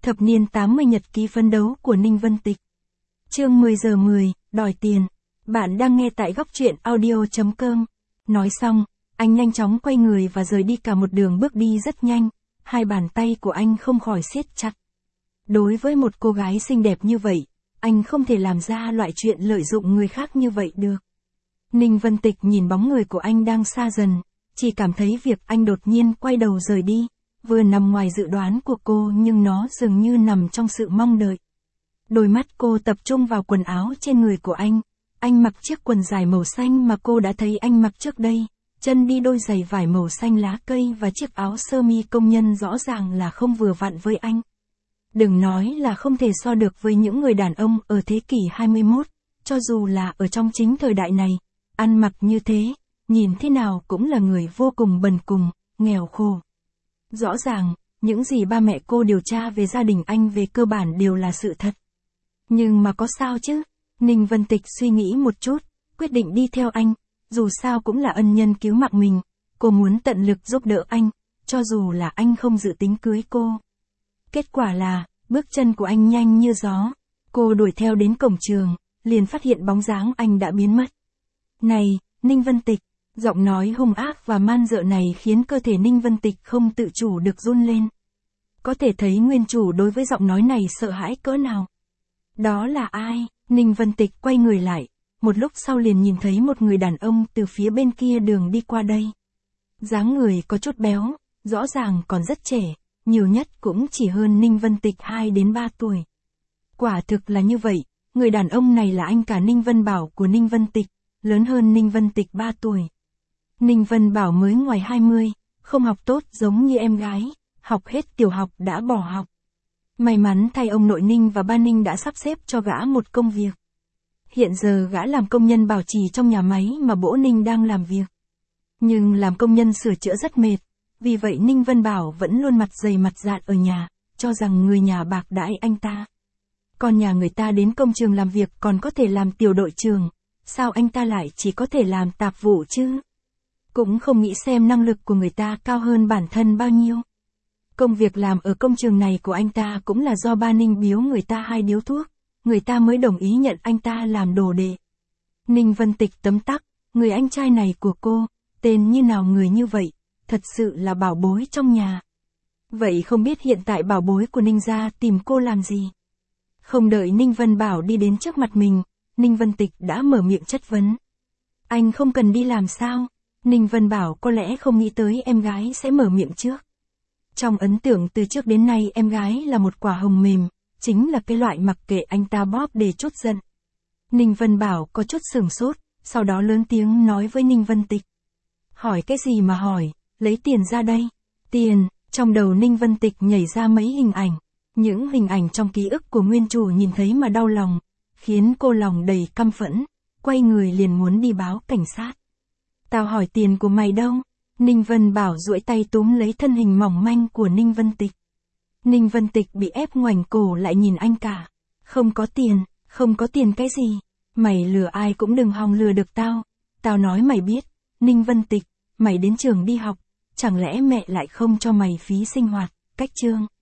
Thập niên 80 nhật ký phấn đấu của Ninh Vân Tịch. Chương 10 giờ 10, đòi tiền. Bạn đang nghe tại góc truyện audio.com. Nói xong, anh nhanh chóng quay người và rời đi, cả một đường bước đi rất nhanh, hai bàn tay của anh không khỏi siết chặt. Đối với một cô gái xinh đẹp như vậy, anh không thể làm ra loại chuyện lợi dụng người khác như vậy được. Ninh Vân Tịch nhìn bóng người của anh đang xa dần, chỉ cảm thấy việc anh đột nhiên quay đầu rời đi, vừa nằm ngoài dự đoán của cô nhưng nó dường như nằm trong sự mong đợi. Đôi mắt cô tập trung vào quần áo trên người của anh mặc chiếc quần dài màu xanh mà cô đã thấy anh mặc trước đây, chân đi đôi giày vải màu xanh lá cây và chiếc áo sơ mi công nhân rõ ràng là không vừa vặn với anh. Đừng nói là không thể so được với những người đàn ông ở thế kỷ 21, cho dù là ở trong chính thời đại này, ăn mặc như thế, nhìn thế nào cũng là người vô cùng bần cùng, nghèo khổ. Rõ ràng, những gì ba mẹ cô điều tra về gia đình anh về cơ bản đều là sự thật. Nhưng mà có sao chứ? Ninh Vân Tịch suy nghĩ một chút, quyết định đi theo anh, dù sao cũng là ân nhân cứu mạng mình, cô muốn tận lực giúp đỡ anh, cho dù là anh không dự tính cưới cô. Kết quả là, bước chân của anh nhanh như gió, cô đuổi theo đến cổng trường, liền phát hiện bóng dáng anh đã biến mất. Này, Ninh Vân Tịch, giọng nói hung ác và man dợ này khiến cơ thể Ninh Vân Tịch không tự chủ được run lên. Có thể thấy nguyên chủ đối với giọng nói này sợ hãi cỡ nào. Đó là ai? Ninh Vân Tịch quay người lại, một lúc sau liền nhìn thấy một người đàn ông từ phía bên kia đường đi qua đây. Dáng người có chút béo, rõ ràng còn rất trẻ, nhiều nhất cũng chỉ hơn Ninh Vân Tịch 2 đến 3 tuổi. Quả thực là như vậy, người đàn ông này là anh cả Ninh Vân Bảo của Ninh Vân Tịch, lớn hơn Ninh Vân Tịch 3 tuổi. Ninh Vân Bảo mới ngoài 20, không học tốt giống như em gái, học hết tiểu học đã bỏ học. May mắn thay ông nội Ninh và ba Ninh đã sắp xếp cho gã một công việc. Hiện giờ gã làm công nhân bảo trì trong nhà máy mà bỗ Ninh đang làm việc. Nhưng làm công nhân sửa chữa rất mệt, vì vậy Ninh Vân Bảo vẫn luôn mặt dày mặt dạn ở nhà, cho rằng người nhà bạc đãi anh ta. Còn nhà người ta đến công trường làm việc còn có thể làm tiểu đội trưởng, sao anh ta lại chỉ có thể làm tạp vụ chứ? Cũng không nghĩ xem năng lực của người ta cao hơn bản thân bao nhiêu. Công việc làm ở công trường này của anh ta cũng là do ba Ninh biếu người ta 2 điếu thuốc, người ta mới đồng ý nhận anh ta làm đồ đệ. Ninh Vân Tịch tấm tắc, người anh trai này của cô, tên như nào người như vậy, thật sự là bảo bối trong nhà. Vậy không biết hiện tại bảo bối của Ninh gia tìm cô làm gì? Không đợi Ninh Vân Bảo đi đến trước mặt mình, Ninh Vân Tịch đã mở miệng chất vấn. Anh không cần đi làm sao? Ninh Vân Bảo có lẽ không nghĩ tới em gái sẽ mở miệng trước. Trong ấn tượng từ trước đến nay em gái là một quả hồng mềm, chính là cái loại mặc kệ anh ta bóp để trút giận. Ninh Vân Bảo có chút sửng sốt, sau đó lớn tiếng nói với Ninh Vân Tịch. Hỏi cái gì mà hỏi, lấy tiền ra đây. Tiền, trong đầu Ninh Vân Tịch nhảy ra mấy hình ảnh. Những hình ảnh trong ký ức của nguyên chủ nhìn thấy mà đau lòng, khiến cô lòng đầy căm phẫn, quay người liền muốn đi báo cảnh sát. Tao hỏi tiền của mày đâu? Ninh Vân Bảo duỗi tay túm lấy thân hình mỏng manh của Ninh Vân Tịch. Ninh Vân Tịch bị ép ngoảnh cổ lại nhìn anh cả. Không có tiền cái gì? Mày lừa ai cũng đừng hòng lừa được tao. Tao nói mày biết, Ninh Vân Tịch, mày đến trường đi học, chẳng lẽ mẹ lại không cho mày phí sinh hoạt, cách chương.